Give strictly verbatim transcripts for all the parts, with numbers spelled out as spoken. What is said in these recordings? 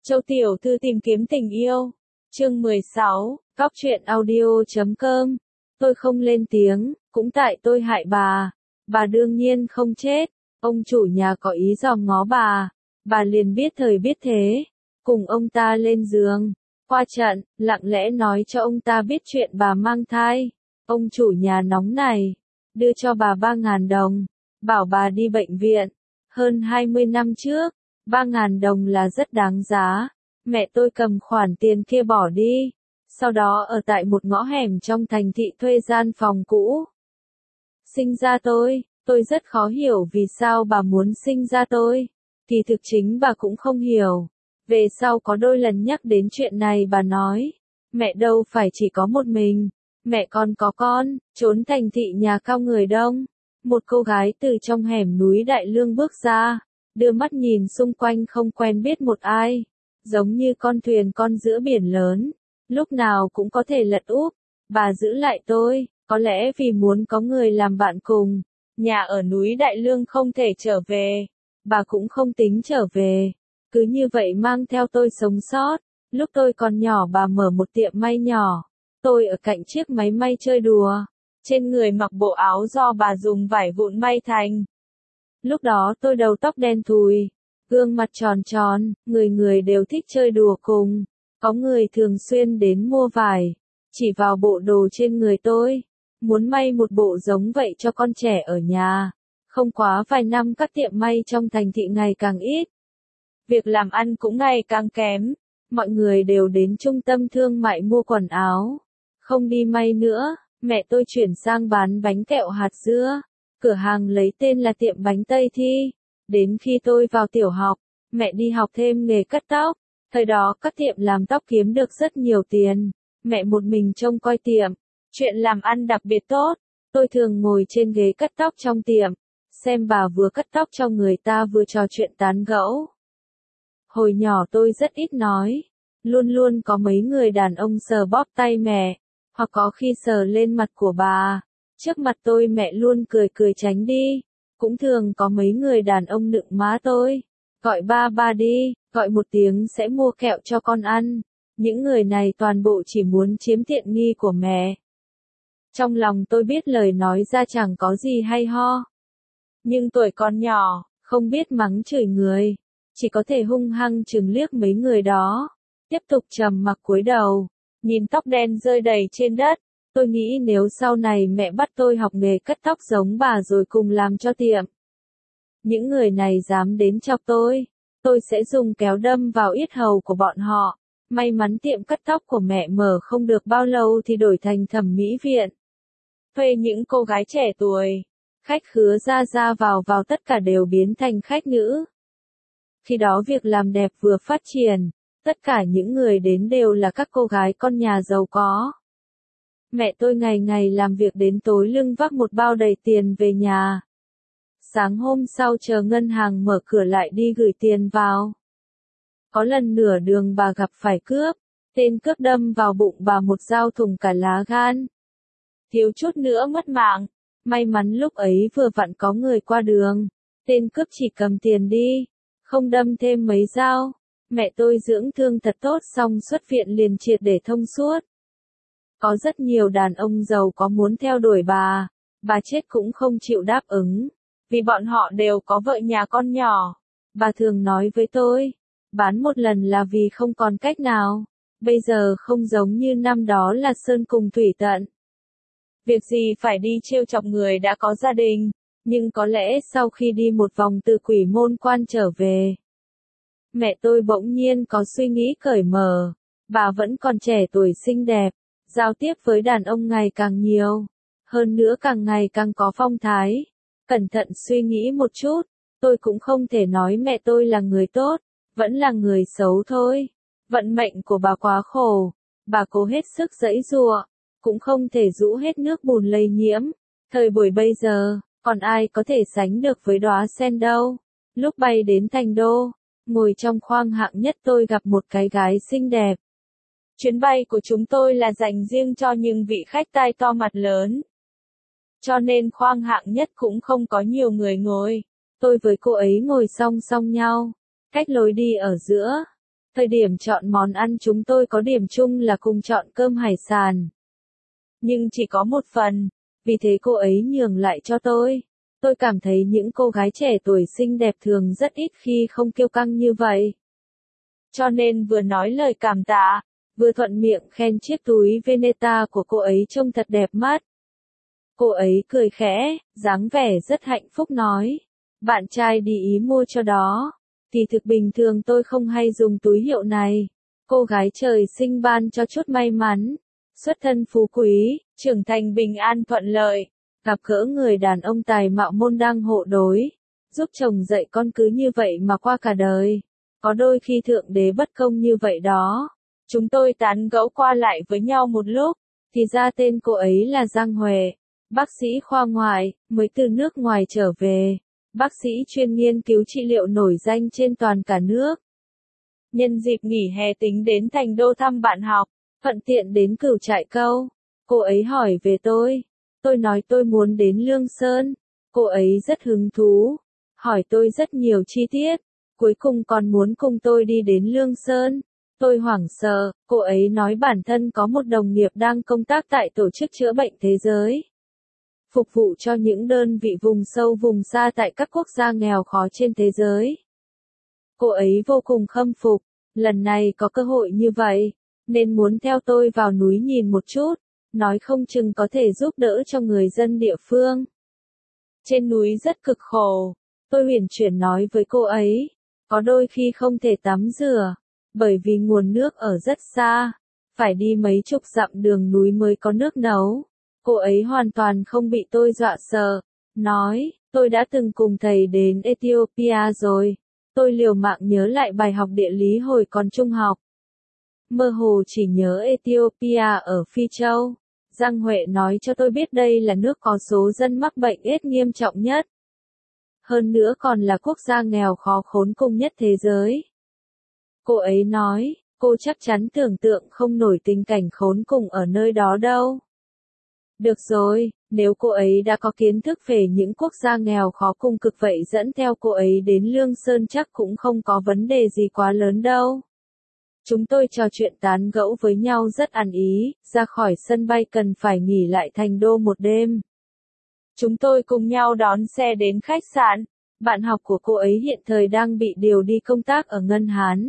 Châu Tiểu Thư tìm kiếm tình yêu. Chương mười sáu, Cóc truyện audio chấm com. Tôi không lên tiếng, cũng tại tôi hại bà. Bà đương nhiên không chết. Ông chủ nhà có ý dòm ngó bà. Bà liền biết thời biết thế. Cùng ông ta lên giường. Qua trận, lặng lẽ nói cho ông ta biết chuyện bà mang thai. Ông chủ nhà nóng này. Đưa cho bà ba ngàn đồng. Bảo bà đi bệnh viện. Hơn hai mươi năm trước. Ba ngàn đồng là rất đáng giá. Mẹ tôi cầm khoản tiền kia bỏ đi. Sau đó ở tại một ngõ hẻm trong thành thị thuê gian phòng cũ. Sinh ra tôi, tôi rất khó hiểu vì sao bà muốn sinh ra tôi. Kỳ thực chính bà cũng không hiểu. Về sau có đôi lần nhắc đến chuyện này bà nói. Mẹ đâu phải chỉ có một mình. Mẹ còn có con, trốn thành thị nhà cao người đông. Một cô gái từ trong hẻm núi Đại Lương bước ra. Đưa mắt nhìn xung quanh không quen biết một ai. Giống như con thuyền con giữa biển lớn. Lúc nào cũng có thể lật úp. Bà giữ lại tôi, có lẽ vì muốn có người làm bạn cùng. Nhà ở núi Đại Lương không thể trở về. Bà cũng không tính trở về. Cứ như vậy mang theo tôi sống sót. Lúc tôi còn nhỏ bà mở một tiệm may nhỏ. Tôi ở cạnh chiếc máy may chơi đùa. Trên người mặc bộ áo do bà dùng vải vụn may thành. Lúc đó tôi đầu tóc đen thùi. Gương mặt tròn tròn, người người đều thích chơi đùa cùng. Có người thường xuyên đến mua vải. Chỉ vào bộ đồ trên người tôi. Muốn may một bộ giống vậy cho con trẻ ở nhà. Không quá vài năm các tiệm may trong thành thị ngày càng ít. Việc làm ăn cũng ngày càng kém. Mọi người đều đến trung tâm thương mại mua quần áo. Không đi may nữa, mẹ tôi chuyển sang bán bánh kẹo hạt dưa. Cửa hàng lấy tên là tiệm bánh Tây Thi. Đến khi tôi vào tiểu học, mẹ đi học thêm nghề cắt tóc. Thời đó các tiệm làm tóc kiếm được rất nhiều tiền. Mẹ một mình trông coi tiệm. Chuyện làm ăn đặc biệt tốt. Tôi thường ngồi trên ghế cắt tóc trong tiệm. Xem bà vừa cắt tóc cho người ta vừa trò chuyện tán gẫu. Hồi nhỏ tôi rất ít nói. Luôn luôn có mấy người đàn ông sờ bóp tay mẹ. Hoặc có khi sờ lên mặt của bà. Trước mặt tôi mẹ luôn cười cười tránh đi. Cũng thường có mấy người đàn ông nựng má tôi. Gọi ba ba đi, gọi một tiếng sẽ mua kẹo cho con ăn. Những người này toàn bộ chỉ muốn chiếm tiện nghi của mẹ. Trong lòng tôi biết lời nói ra chẳng có gì hay ho. Nhưng tuổi còn nhỏ, không biết mắng chửi người. Chỉ có thể hung hăng chừng liếc mấy người đó. Tiếp tục trầm mặc cúi đầu. Nhìn tóc đen rơi đầy trên đất. Tôi nghĩ nếu sau này mẹ bắt tôi học nghề cắt tóc giống bà rồi cùng làm cho tiệm. Những người này dám đến chọc tôi. Tôi sẽ dùng kéo đâm vào yết hầu của bọn họ. May mắn tiệm cắt tóc của mẹ mở không được bao lâu thì đổi thành thẩm mỹ viện. Thuê những cô gái trẻ tuổi. Khách khứa ra ra vào vào tất cả đều biến thành khách nữ. Khi đó việc làm đẹp vừa phát triển. Tất cả những người đến đều là các cô gái con nhà giàu có. Mẹ tôi ngày ngày làm việc đến tối lưng vác một bao đầy tiền về nhà. Sáng hôm sau chờ ngân hàng mở cửa lại đi gửi tiền vào. Có lần nửa đường bà gặp phải cướp. Tên cướp đâm vào bụng bà một dao thủng cả lá gan. Thiếu chút nữa mất mạng. May mắn lúc ấy vừa vặn có người qua đường. Tên cướp chỉ cầm tiền đi. Không đâm thêm mấy dao. Mẹ tôi dưỡng thương thật tốt xong xuất viện liền triệt để thông suốt. Có rất nhiều đàn ông giàu có muốn theo đuổi bà. Bà chết cũng không chịu đáp ứng. Vì bọn họ đều có vợ nhà con nhỏ. Bà thường nói với tôi. Bán một lần là vì không còn cách nào. Bây giờ không giống như năm đó là sơn cùng thủy tận. Việc gì phải đi trêu chọc người đã có gia đình. Nhưng có lẽ sau khi đi một vòng từ quỷ môn quan trở về. Mẹ tôi bỗng nhiên có suy nghĩ cởi mở. Bà vẫn còn trẻ tuổi xinh đẹp. Giao tiếp với đàn ông ngày càng nhiều. Hơn nữa càng ngày càng có phong thái. Cẩn thận suy nghĩ một chút. Tôi cũng không thể nói mẹ tôi là người tốt. Vẫn là người xấu thôi. Vận mệnh của bà quá khổ. Bà cố hết sức giãy giụa. Cũng không thể rũ hết nước bùn lây nhiễm. Thời buổi bây giờ, còn ai có thể sánh được với đóa sen đâu. Lúc bay đến thành đô. Ngồi trong khoang hạng nhất tôi gặp một cái gái xinh đẹp. Chuyến bay của chúng tôi là dành riêng cho những vị khách tai to mặt lớn. Cho nên khoang hạng nhất cũng không có nhiều người ngồi. Tôi với cô ấy ngồi song song nhau. Cách lối đi ở giữa. Thời điểm chọn món ăn chúng tôi có điểm chung là cùng chọn cơm hải sản. Nhưng chỉ có một phần, vì thế cô ấy nhường lại cho tôi. Tôi cảm thấy những cô gái trẻ tuổi xinh đẹp thường rất ít khi không kiêu căng như vậy. Cho nên vừa nói lời cảm tạ, vừa thuận miệng khen chiếc túi Veneta của cô ấy trông thật đẹp mắt. Cô ấy cười khẽ, dáng vẻ rất hạnh phúc nói. Bạn trai đi Ý mua cho đó. Thì thực bình thường tôi không hay dùng túi hiệu này. Cô gái trời sinh ban cho chút may mắn. Xuất thân phú quý, trưởng thành bình an thuận lợi. Gặp gỡ người đàn ông tài mạo môn đăng hộ đối. Giúp chồng dạy con cứ như vậy mà qua cả đời. Có đôi khi thượng đế bất công như vậy đó. Chúng tôi tán gẫu qua lại với nhau một lúc. Thì ra tên cô ấy là Giang Huệ. Bác sĩ khoa ngoại, mới từ nước ngoài trở về. Bác sĩ chuyên nghiên cứu trị liệu nổi danh trên toàn cả nước. Nhân dịp nghỉ hè tính đến Thành Đô thăm bạn học, thuận tiện đến Cửu Trại Câu. Cô ấy hỏi về tôi. Tôi nói tôi muốn đến Lương Sơn. Cô ấy rất hứng thú. Hỏi tôi rất nhiều chi tiết. Cuối cùng còn muốn cùng tôi đi đến Lương Sơn. Tôi hoảng sợ, cô ấy nói bản thân có một đồng nghiệp đang công tác tại Tổ chức Chữa bệnh Thế giới. Phục vụ cho những đơn vị vùng sâu vùng xa tại các quốc gia nghèo khó trên thế giới. Cô ấy vô cùng khâm phục, lần này có cơ hội như vậy, nên muốn theo tôi vào núi nhìn một chút, nói không chừng có thể giúp đỡ cho người dân địa phương. Trên núi rất cực khổ, tôi huyền chuyển nói với cô ấy, có đôi khi không thể tắm rửa, bởi vì nguồn nước ở rất xa, phải đi mấy chục dặm đường núi mới có nước nấu. Cô ấy hoàn toàn không bị tôi dọa sợ, nói, tôi đã từng cùng thầy đến Ethiopia rồi. Tôi liều mạng nhớ lại bài học địa lý hồi còn trung học. Mơ hồ chỉ nhớ Ethiopia ở Phi Châu. Giang Huệ nói cho tôi biết đây là nước có số dân mắc bệnh AIDS nghiêm trọng nhất. Hơn nữa còn là quốc gia nghèo khó khốn cùng nhất thế giới. Cô ấy nói, cô chắc chắn tưởng tượng không nổi tình cảnh khốn cùng ở nơi đó đâu. Được rồi, nếu cô ấy đã có kiến thức về những quốc gia nghèo khó cùng cực vậy dẫn theo cô ấy đến Lương Sơn chắc cũng không có vấn đề gì quá lớn đâu. Chúng tôi trò chuyện tán gẫu với nhau rất ăn ý, ra khỏi sân bay cần phải nghỉ lại Thành Đô một đêm. Chúng tôi cùng nhau đón xe đến khách sạn, bạn học của cô ấy hiện thời đang bị điều đi công tác ở Ngân Hán.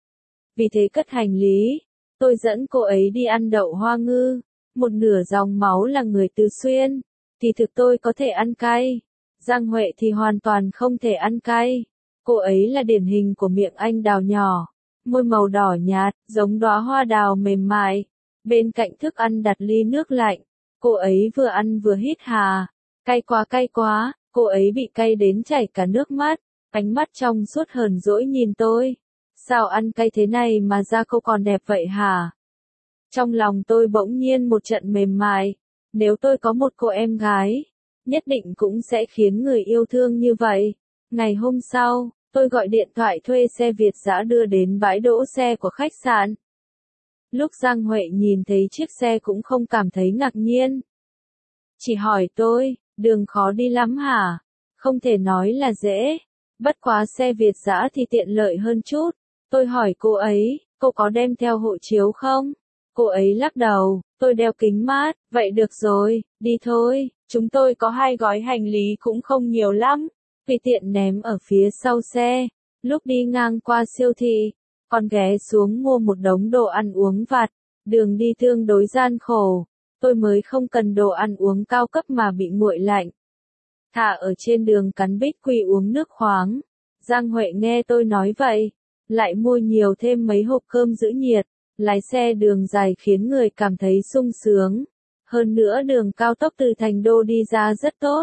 Vì thế cất hành lý, tôi dẫn cô ấy đi ăn đậu hoa ngư. Một nửa dòng máu là người Từ Xuyên, thì thực tôi có thể ăn cay. Giang Huệ thì hoàn toàn không thể ăn cay. Cô ấy là điển hình của miệng anh đào nhỏ, môi màu đỏ nhạt, giống đóa hoa đào mềm mại. Bên cạnh thức ăn đặt ly nước lạnh, cô ấy vừa ăn vừa hít hà. Cay quá cay quá, cô ấy bị cay đến chảy cả nước mắt, ánh mắt trong suốt hờn dỗi nhìn tôi. Sao ăn cay thế này mà da cô còn đẹp vậy hả? Trong lòng tôi bỗng nhiên một trận mềm mại, nếu tôi có một cô em gái, nhất định cũng sẽ khiến người yêu thương như vậy. Ngày hôm sau, tôi gọi điện thoại thuê xe Việt dã đưa đến bãi đỗ xe của khách sạn. Lúc Giang Huệ nhìn thấy chiếc xe cũng không cảm thấy ngạc nhiên. Chỉ hỏi tôi, đường khó đi lắm hả? Không thể nói là dễ, bất quá xe Việt dã thì tiện lợi hơn chút. Tôi hỏi cô ấy, cô có đem theo hộ chiếu không? Cô ấy lắc đầu, tôi đeo kính mát, vậy được rồi, đi thôi, chúng tôi có hai gói hành lý cũng không nhiều lắm, tùy tiện ném ở phía sau xe. Lúc đi ngang qua siêu thị, còn ghé xuống mua một đống đồ ăn uống vặt, đường đi tương đối gian khổ, tôi mới không cần đồ ăn uống cao cấp mà bị nguội lạnh. Thả ở trên đường cắn bích quy uống nước khoáng. Giang Huệ nghe tôi nói vậy, lại mua nhiều thêm mấy hộp cơm giữ nhiệt. Lái xe đường dài khiến người cảm thấy sung sướng. Hơn nữa đường cao tốc từ Thành Đô đi ra rất tốt.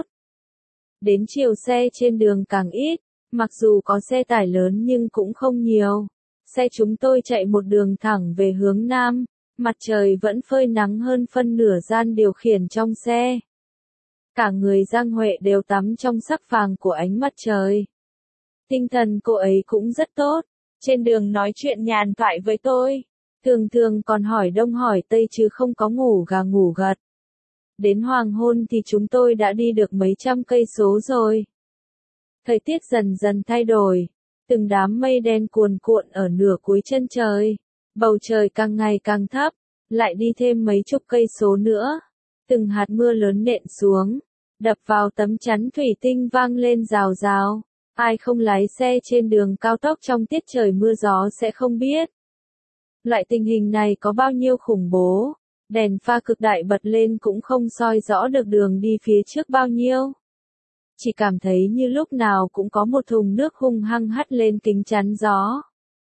Đến chiều xe trên đường càng ít, mặc dù có xe tải lớn nhưng cũng không nhiều. Xe chúng tôi chạy một đường thẳng về hướng Nam, mặt trời vẫn phơi nắng hơn phân nửa gian điều khiển trong xe. Cả người Giang Huệ đều tắm trong sắc vàng của ánh mặt trời. Tinh thần cô ấy cũng rất tốt, trên đường nói chuyện nhàn thoại với tôi. Thường thường còn hỏi đông hỏi tây chứ không có ngủ gà ngủ gật. Đến hoàng hôn thì chúng tôi đã đi được mấy trăm cây số rồi. Thời tiết dần dần thay đổi, Từng đám mây đen cuồn cuộn ở nửa cuối chân trời. Bầu trời càng ngày càng thấp, lại đi thêm mấy chục cây số nữa. Từng hạt mưa lớn nện xuống, đập vào tấm chắn thủy tinh vang lên rào rào. Ai không lái xe trên đường cao tốc trong tiết trời mưa gió sẽ không biết. Loại tình hình này có bao nhiêu khủng bố, đèn pha cực đại bật lên cũng không soi rõ được đường đi phía trước bao nhiêu. Chỉ cảm thấy như lúc nào cũng có một thùng nước hung hăng hắt lên kính chắn gió.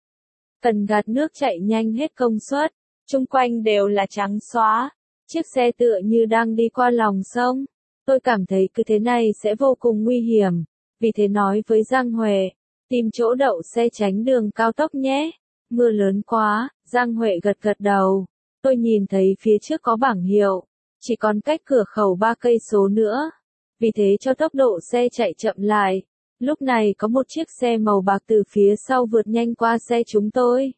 Cần gạt nước chạy nhanh hết công suất, chung quanh đều là trắng xóa, chiếc xe tựa như đang đi qua lòng sông. Tôi cảm thấy cứ thế này sẽ vô cùng nguy hiểm, vì thế nói với Giang Huệ, tìm chỗ đậu xe tránh đường cao tốc nhé. Mưa lớn quá, Giang Huệ gật gật đầu. Tôi nhìn thấy phía trước có bảng hiệu, chỉ còn cách cửa khẩu ba cây số nữa. Vì thế cho tốc độ xe chạy chậm lại. Lúc này có một chiếc xe màu bạc từ phía sau vượt nhanh qua xe chúng tôi.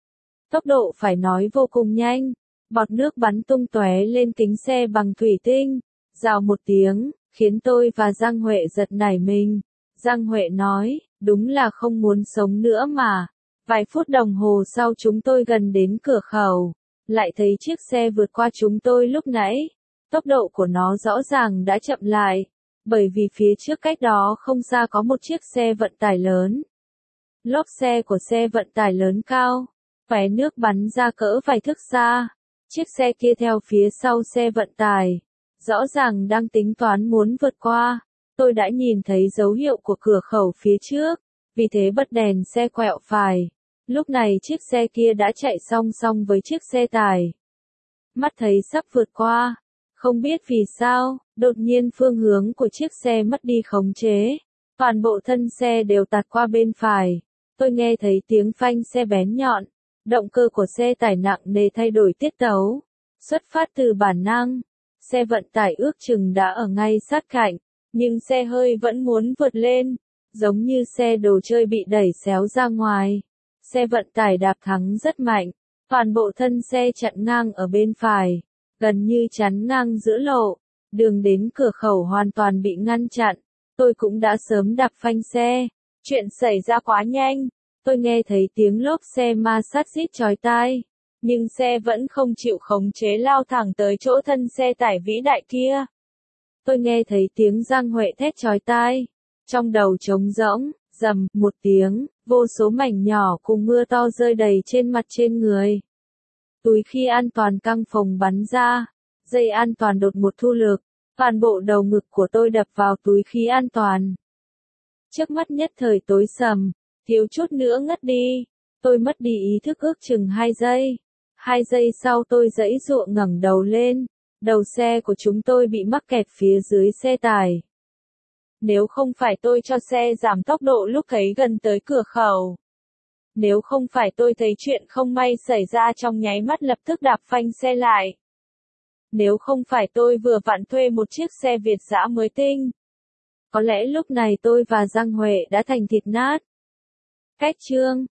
Tốc độ phải nói vô cùng nhanh, bọt nước bắn tung tóe lên kính xe bằng thủy tinh, rào một tiếng, khiến tôi và Giang Huệ giật nảy mình. Giang Huệ nói, đúng là không muốn sống nữa mà. Vài phút đồng hồ sau chúng tôi gần đến cửa khẩu, lại thấy chiếc xe vượt qua chúng tôi lúc nãy. Tốc độ của nó rõ ràng đã chậm lại, bởi vì phía trước cách đó không xa có một chiếc xe vận tải lớn. Lốp xe của xe vận tải lớn cao, tóe nước bắn ra cỡ vài thước xa. Chiếc xe kia theo phía sau xe vận tải, rõ ràng đang tính toán muốn vượt qua. Tôi đã nhìn thấy dấu hiệu của cửa khẩu phía trước, vì thế bật đèn xe quẹo phải. Lúc này chiếc xe kia đã chạy song song với chiếc xe tải. Mắt thấy sắp vượt qua, không biết vì sao, đột nhiên phương hướng của chiếc xe mất đi khống chế. Toàn bộ thân xe đều tạt qua bên phải. Tôi nghe thấy tiếng phanh xe bén nhọn. Động cơ của xe tải nặng nề thay đổi tiết tấu. Xuất phát từ bản năng. Xe vận tải ước chừng đã ở ngay sát cạnh. Nhưng xe hơi vẫn muốn vượt lên. Giống như xe đồ chơi bị đẩy xéo ra ngoài. Xe vận tải đạp thắng rất mạnh. Toàn bộ thân xe chặn ngang ở bên phải. Gần như chắn ngang giữa lộ. Đường đến cửa khẩu hoàn toàn bị ngăn chặn. Tôi cũng đã sớm đạp phanh xe. Chuyện xảy ra quá nhanh. Tôi nghe thấy tiếng lốp xe ma sát rít chói tai. Nhưng xe vẫn không chịu khống chế lao thẳng tới chỗ thân xe tải vĩ đại kia. Tôi nghe thấy tiếng Giang Huệ thét chói tai. Trong đầu trống rỗng, rầm, một tiếng, vô số mảnh nhỏ cùng mưa to rơi đầy trên mặt trên người. Túi khi an toàn căng phồng bắn ra. Dây an toàn đột một thu lực. Toàn bộ đầu ngực của tôi đập vào túi khí an toàn. Trước mắt nhất thời tối sầm, thiếu chút nữa ngất đi. Tôi mất đi ý thức ước chừng hai giây. Hai giây sau tôi giãy giụa ngẩng đầu lên. Đầu xe của chúng tôi bị mắc kẹt phía dưới xe tải. Nếu không phải tôi cho xe giảm tốc độ lúc thấy gần tới cửa khẩu. Nếu không phải tôi thấy chuyện không may xảy ra trong nháy mắt lập tức đạp phanh xe lại. Nếu không phải tôi vừa vặn thuê một chiếc xe Việt dã mới tinh. Có lẽ lúc này tôi và Giang Huệ đã thành thịt nát. Cách chương